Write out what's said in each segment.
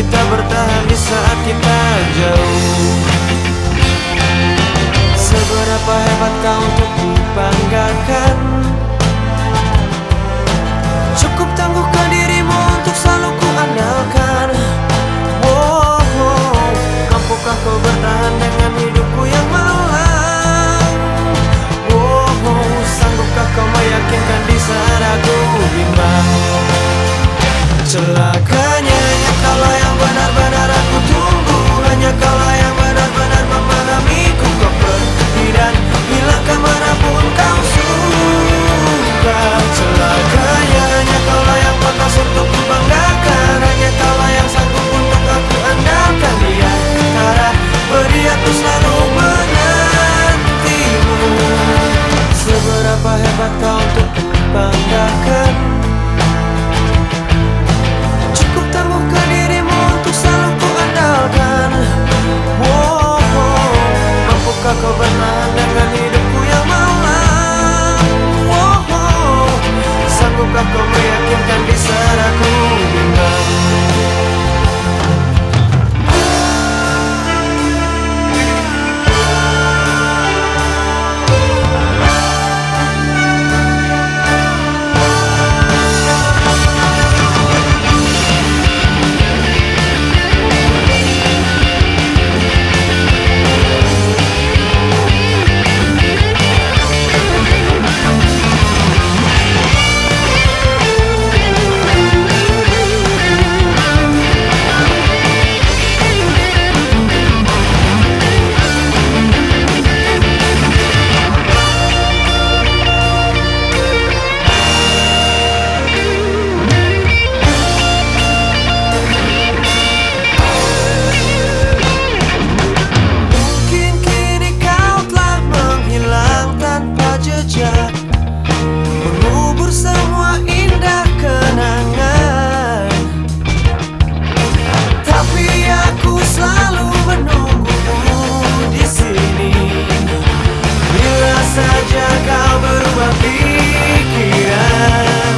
kita bertahan di saat kita jauh. Seberapa hebat kau untuk kubanggakan. Cukup tangguhkan dirimu untuk selalu ku andalkan. Mampukah kau bertahan dengan hidupku yang malang? Sanggupkah kau meyakinkan di saat aku bimbang? Celakanya hanya kaulah yang benar-benar aku tunggu. Hanya kaulah yang benar-benar memahamiku. Kau pergi dan hilang kemanapun kau suka. Celakanya hanya kaulah yang pantas untuk kubanggakan. Hanya kaulah yang sanggup untuk aku andalkan. Di antara beri aku selalu menantimu. Seberapa hebat kau untuk kubanggakan. Cukup tangguhkan dirimu untuk selalu ku andalkan. Mampukah kau bertahan dengan hidupku yang malang? Sanggupkah kau meyakinkan di saat aku bimbang? Mengubur semua indah kenangan. Tapi aku selalu menunggumu di sini. Bila saja kau berubah pikiran.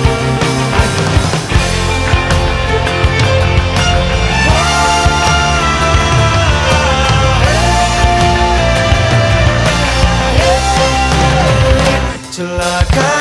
Celaka